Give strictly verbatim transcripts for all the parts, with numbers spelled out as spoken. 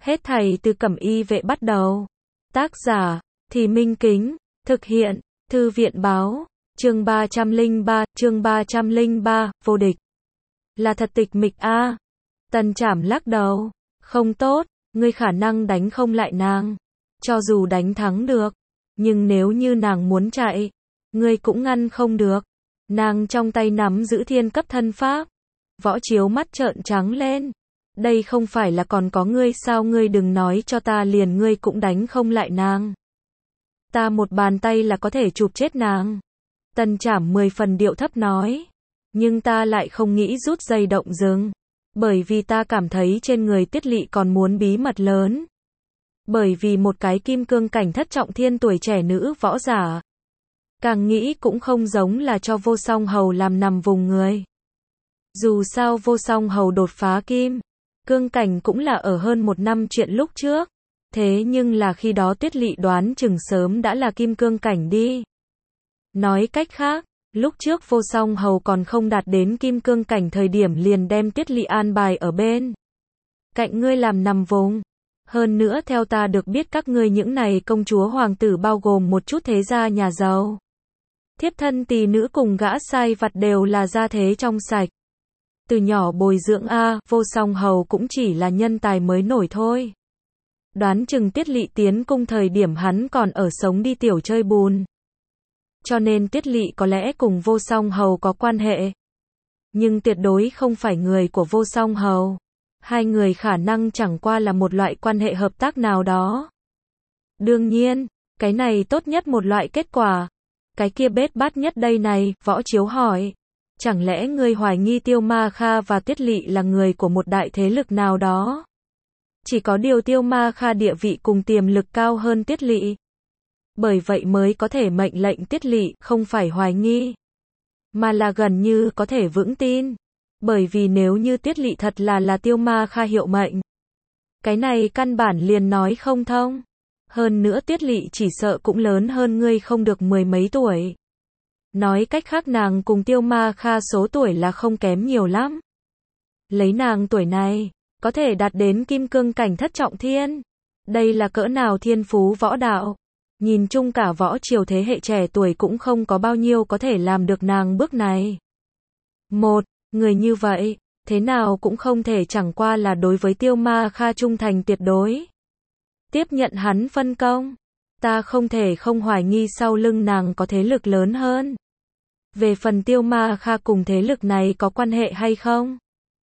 Hết thảy từ Cẩm Y Vệ bắt đầu. Tác giả, Thì Minh Kính, thực hiện, Thư viện báo, chương ba trăm lẻ ba, chương ba trăm lẻ ba, vô địch. Là thật tịch mịch a. Tần Trảm lắc đầu, không tốt, ngươi khả năng đánh không lại nàng. Cho dù đánh thắng được, nhưng nếu như nàng muốn chạy, ngươi cũng ngăn không được. Nàng trong tay nắm giữ thiên cấp thân pháp. Võ Chiếu mắt trợn trắng lên. Đây không phải là còn có ngươi sao, ngươi đừng nói cho ta liền ngươi cũng đánh không lại nàng. Ta một bàn tay là có thể chụp chết nàng. Tần Trảm mười phần điệu thấp nói. Nhưng ta lại không nghĩ rút dây động rừng. Bởi vì ta cảm thấy trên người Tiết Lỵ còn muốn bí mật lớn. Bởi vì một cái kim cương cảnh thất trọng thiên tuổi trẻ nữ võ giả. Càng nghĩ cũng không giống là cho Vô Song Hầu làm nằm vùng người. Dù sao Vô Song Hầu đột phá kim cương cảnh cũng là ở hơn một năm chuyện lúc trước. Thế nhưng là khi đó Tiết Lỵ đoán chừng sớm đã là kim cương cảnh đi. Nói cách khác, lúc trước Vô Song Hầu còn không đạt đến kim cương cảnh thời điểm liền đem Tiết Lỵ an bài ở bên cạnh ngươi làm nằm vùng. Hơn nữa theo ta được biết các ngươi những này công chúa hoàng tử bao gồm một chút thế gia nhà giàu. Thiếp thân tỳ nữ cùng gã sai vặt đều là gia thế trong sạch. Từ nhỏ bồi dưỡng a, Vô Song Hầu cũng chỉ là nhân tài mới nổi thôi. Đoán chừng Tiết Lỵ tiến cung thời điểm hắn còn ở sống đi tiểu chơi bùn. Cho nên Tiết Lỵ có lẽ cùng Vô Song Hầu có quan hệ. Nhưng tuyệt đối không phải người của Vô Song Hầu. Hai người khả năng chẳng qua là một loại quan hệ hợp tác nào đó. Đương nhiên, cái này tốt nhất một loại kết quả. Cái kia bết bát nhất đây này, Võ Chiếu hỏi. Chẳng lẽ ngươi hoài nghi Tiêu Ma Kha và Tiết Lỵ là người của một đại thế lực nào đó? Chỉ có điều Tiêu Ma Kha địa vị cùng tiềm lực cao hơn Tiết Lỵ. Bởi vậy mới có thể mệnh lệnh Tiết Lỵ, không phải hoài nghi. Mà là gần như có thể vững tin. Bởi vì nếu như Tiết Lỵ thật là là Tiêu Ma Kha hiệu mệnh. Cái này căn bản liền nói không thông. Hơn nữa Tiết Lỵ chỉ sợ cũng lớn hơn ngươi không được mười mấy tuổi. Nói cách khác nàng cùng Tiêu Ma Kha số tuổi là không kém nhiều lắm. Lấy nàng tuổi này, có thể đạt đến kim cương cảnh thất trọng thiên. Đây là cỡ nào thiên phú võ đạo. Nhìn chung cả võ triều thế hệ trẻ tuổi cũng không có bao nhiêu có thể làm được nàng bước này. Một, người như vậy, thế nào cũng không thể chẳng qua là đối với Tiêu Ma Kha trung thành tuyệt đối. Tiếp nhận hắn phân công. Ta không thể không hoài nghi sau lưng nàng có thế lực lớn hơn. Về phần Tiêu Ma Kha cùng thế lực này có quan hệ hay không?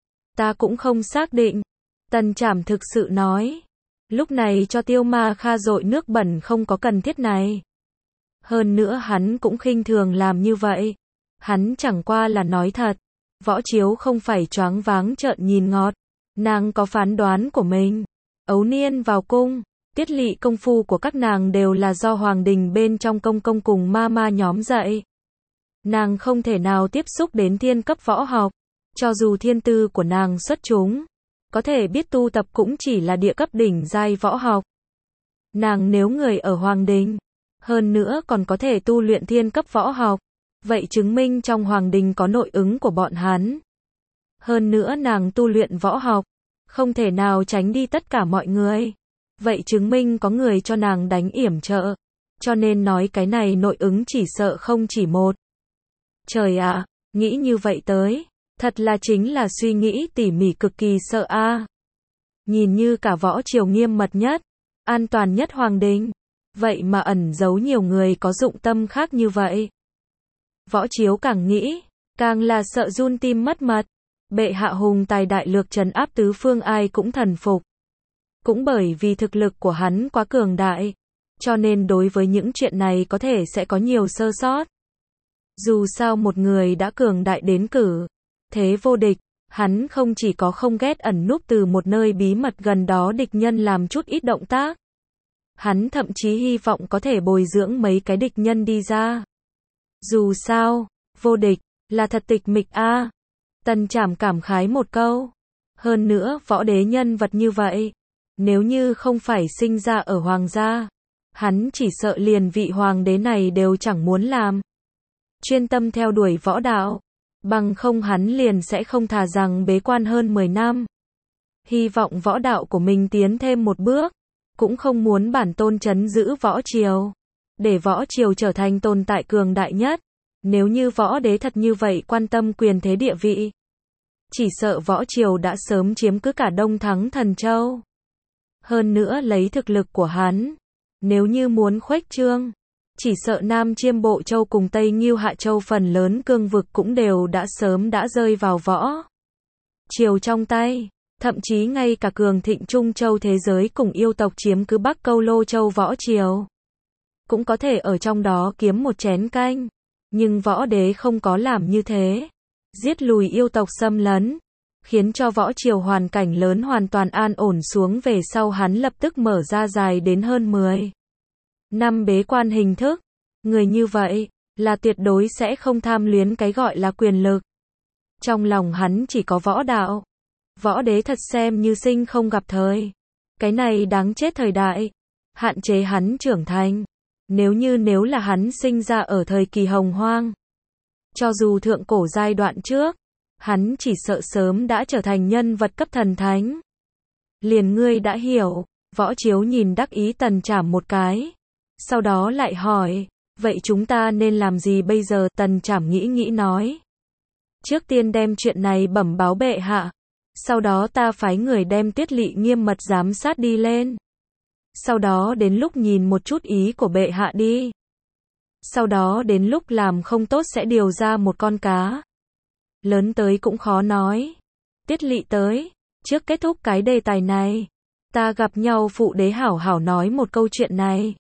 Ta cũng không xác định. Tần Trảm thực sự nói. Lúc này cho Tiêu Ma Kha dội nước bẩn không có cần thiết này. Hơn nữa hắn cũng khinh thường làm như vậy. Hắn chẳng qua là nói thật. Võ Chiếu không phải choáng váng trợn nhìn ngọt. Nàng có phán đoán của mình. Ấu niên vào cung. Tiết Lỵ công phu của các nàng đều là do hoàng đình bên trong công công cùng ma ma nhóm dạy. Nàng không thể nào tiếp xúc đến thiên cấp võ học. Cho dù thiên tư của nàng xuất chúng, có thể biết tu tập cũng chỉ là địa cấp đỉnh giai võ học. Nàng nếu người ở hoàng đình, hơn nữa còn có thể tu luyện thiên cấp võ học, vậy chứng minh trong hoàng đình có nội ứng của bọn hắn. Hơn nữa nàng tu luyện võ học, không thể nào tránh đi tất cả mọi người. Vậy chứng minh có người cho nàng đánh yểm trợ. Cho nên nói cái này nội ứng chỉ sợ không chỉ một. Trời ạ, à, nghĩ như vậy tới. Thật là chính là suy nghĩ tỉ mỉ cực kỳ sợ a. À. Nhìn như cả võ triều nghiêm mật nhất, an toàn nhất hoàng đình. Vậy mà ẩn giấu nhiều người có dụng tâm khác như vậy. Võ Chiếu càng nghĩ, càng là sợ run tim mất mật. Bệ hạ hùng tài đại lược trấn áp tứ phương ai cũng thần phục. Cũng bởi vì thực lực của hắn quá cường đại, cho nên đối với những chuyện này có thể sẽ có nhiều sơ sót. Dù sao một người đã cường đại đến cử thế vô địch, hắn không chỉ có không ghét ẩn núp từ một nơi bí mật gần đó địch nhân làm chút ít động tác. Hắn thậm chí hy vọng có thể bồi dưỡng mấy cái địch nhân đi ra. Dù sao, vô địch, là thật tịch mịch a. À. Tần Trảm cảm khái một câu. Hơn nữa, võ đế nhân vật như vậy. Nếu như không phải sinh ra ở hoàng gia, hắn chỉ sợ liền vị hoàng đế này đều chẳng muốn làm. Chuyên tâm theo đuổi võ đạo. Bằng không hắn liền sẽ không thà rằng bế quan hơn mười năm. hy vọng võ đạo của mình tiến thêm một bước, cũng không muốn bản tôn trấn giữ võ triều, để võ triều trở thành tồn tại cường đại nhất. Nếu như võ đế thật như vậy quan tâm quyền thế địa vị, chỉ sợ võ triều đã sớm chiếm cứ cả Đông Thắng Thần Châu. Hơn nữa lấy thực lực của hắn, nếu như muốn khuếch trương, chỉ sợ Nam Chiêm Bộ Châu cùng Tây Ngưu Hạ Châu phần lớn cương vực cũng đều đã sớm đã rơi vào võ triều trong tay. Thậm chí ngay cả cường thịnh Trung Châu thế giới cùng yêu tộc chiếm cứ Bắc Câu Lô Châu võ triều, cũng có thể ở trong đó kiếm một chén canh. Nhưng võ đế không có làm như thế. Giết lùi yêu tộc xâm lấn, khiến cho võ triều hoàn cảnh lớn hoàn toàn an ổn xuống về sau hắn lập tức mở ra dài đến hơn mười năm bế quan hình thức. Người như vậy, là tuyệt đối sẽ không tham luyến cái gọi là quyền lực. Trong lòng hắn chỉ có võ đạo. Võ đế thật xem như sinh không gặp thời. Cái này đáng chết thời đại. Hạn chế hắn trưởng thành. Nếu như nếu là hắn sinh ra ở thời kỳ hồng hoang, cho dù thượng cổ giai đoạn trước, hắn chỉ sợ sớm đã trở thành nhân vật cấp thần thánh. Liền ngươi đã hiểu, võ chiếu nhìn đắc ý Tần Trảm một cái. Sau đó lại hỏi, vậy chúng ta nên làm gì bây giờ? Tần Trảm nghĩ nghĩ nói, trước tiên đem chuyện này bẩm báo bệ hạ. Sau đó ta phái người đem Tiết Lỵ nghiêm mật giám sát đi lên. Sau đó đến lúc nhìn một chút ý của bệ hạ đi. Sau đó đến lúc làm không tốt sẽ điều ra một con cá lớn tới cũng khó nói. Tiết Lỵ tới, trước kết thúc cái đề tài này, ta gặp nhau phụ đế hảo hảo nói một câu chuyện này.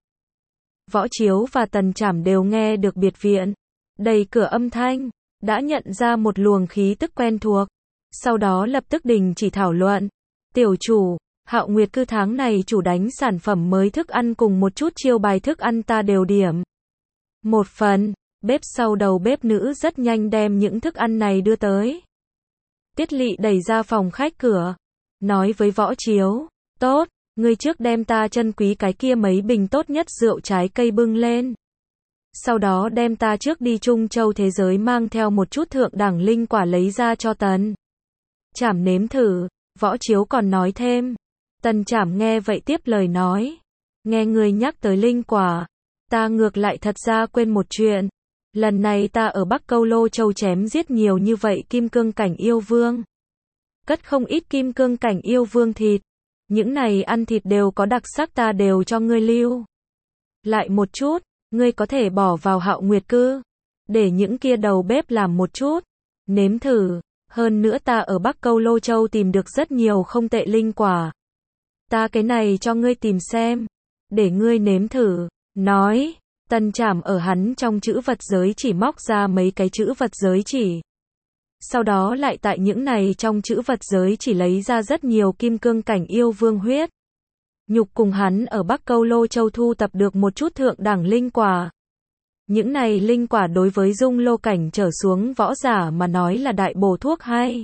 Võ Chiếu và Tần Trảm đều nghe được biệt viện đầy cửa âm thanh, đã nhận ra một luồng khí tức quen thuộc. Sau đó lập tức đình chỉ thảo luận. Tiểu chủ, Hạo Nguyệt Cư tháng này chủ đánh sản phẩm mới thức ăn cùng một chút chiêu bài thức ăn ta đều điểm một phần. Bếp sau đầu bếp nữ rất nhanh đem những thức ăn này đưa tới. Tiết Lỵ đẩy ra phòng khách cửa, nói với Võ Chiếu, tốt, ngươi trước đem ta chân quý cái kia mấy bình tốt nhất rượu trái cây bưng lên. Sau đó đem ta trước đi Trung Châu thế giới mang theo một chút thượng đẳng linh quả lấy ra cho Tần Trảm nếm thử. Võ Chiếu còn nói thêm. Tần Trảm nghe vậy tiếp lời nói, nghe ngươi nhắc tới linh quả, ta ngược lại thật ra quên một chuyện. Lần này ta ở Bắc Câu Lô Châu chém giết nhiều như vậy kim cương cảnh yêu vương, cất không ít kim cương cảnh yêu vương thịt. Những này ăn thịt đều có đặc sắc, ta đều cho ngươi lưu lại một chút, ngươi có thể bỏ vào Hạo Nguyệt Cư, để những kia đầu bếp làm một chút, nếm thử. Hơn nữa ta ở Bắc Câu Lô Châu tìm được rất nhiều không tệ linh quả. Ta cái này cho ngươi tìm xem, để ngươi nếm thử. Nói, Tần Trảm ở hắn trong chữ vật giới chỉ móc ra mấy cái chữ vật giới chỉ. Sau đó lại tại những này trong chữ vật giới chỉ lấy ra rất nhiều kim cương cảnh yêu vương huyết nhục cùng hắn ở Bắc Câu Lô Châu thu tập được một chút thượng đẳng linh quả. Những này linh quả đối với dung lô cảnh trở xuống võ giả mà nói là đại bổ thuốc hay.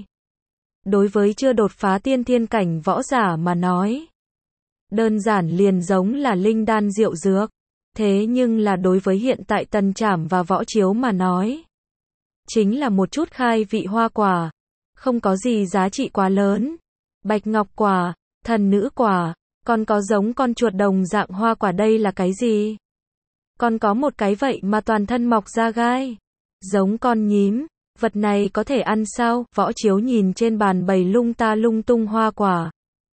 Đối với chưa đột phá tiên thiên cảnh võ giả mà nói, đơn giản liền giống là linh đan diệu dược. Thế nhưng là đối với hiện tại Tần Trảm và Võ Chiếu mà nói, chính là một chút khai vị hoa quả, không có gì giá trị quá lớn. Bạch ngọc quả, thần nữ quả, còn có giống con chuột đồng dạng hoa quả, đây là cái gì? Còn có một cái vậy mà toàn thân mọc ra gai, giống con nhím, vật này có thể ăn sao? Võ Chiếu nhìn trên bàn bày lung ta lung tung hoa quả.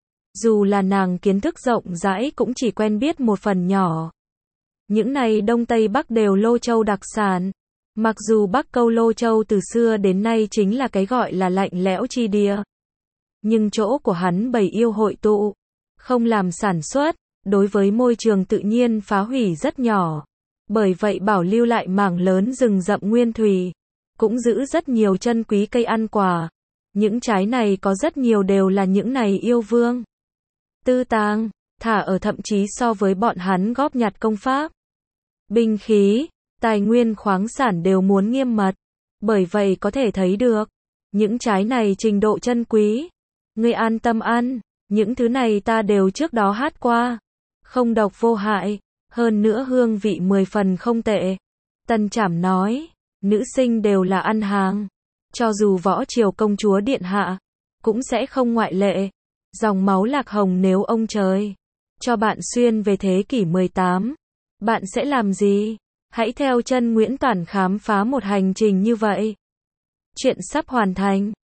Dù là nàng kiến thức rộng rãi cũng chỉ quen biết một phần nhỏ. Những này Đông Tây Bắc đều Lô Châu đặc sản. Mặc dù Bắc Câu Lô Châu từ xưa đến nay chính là cái gọi là lạnh lẽo chi địa, nhưng chỗ của hắn bầy yêu hội tụ, không làm sản xuất, đối với môi trường tự nhiên phá hủy rất nhỏ. Bởi vậy bảo lưu lại mảng lớn rừng rậm nguyên thủy, cũng giữ rất nhiều chân quý cây ăn quả. Những trái này có rất nhiều đều là những này yêu vương tư tàng, thả ở thậm chí so với bọn hắn góp nhặt công pháp, binh khí, tài nguyên khoáng sản đều muốn nghiêm mật. Bởi vậy có thể thấy được, những trái này trình độ chân quý. Ngươi an tâm ăn, những thứ này ta đều trước đó hát qua. Không độc vô hại, hơn nữa hương vị mười phần không tệ. Tần Trảm nói, nữ sinh đều là ăn hàng. Cho dù Võ Triều công chúa điện hạ, cũng sẽ không ngoại lệ. Dòng máu lạc hồng nếu ông trời cho bạn xuyên về thế kỷ mười tám, bạn sẽ làm gì? Hãy theo chân Nguyễn Toản khám phá một hành trình như vậy. Chuyện sắp hoàn thành.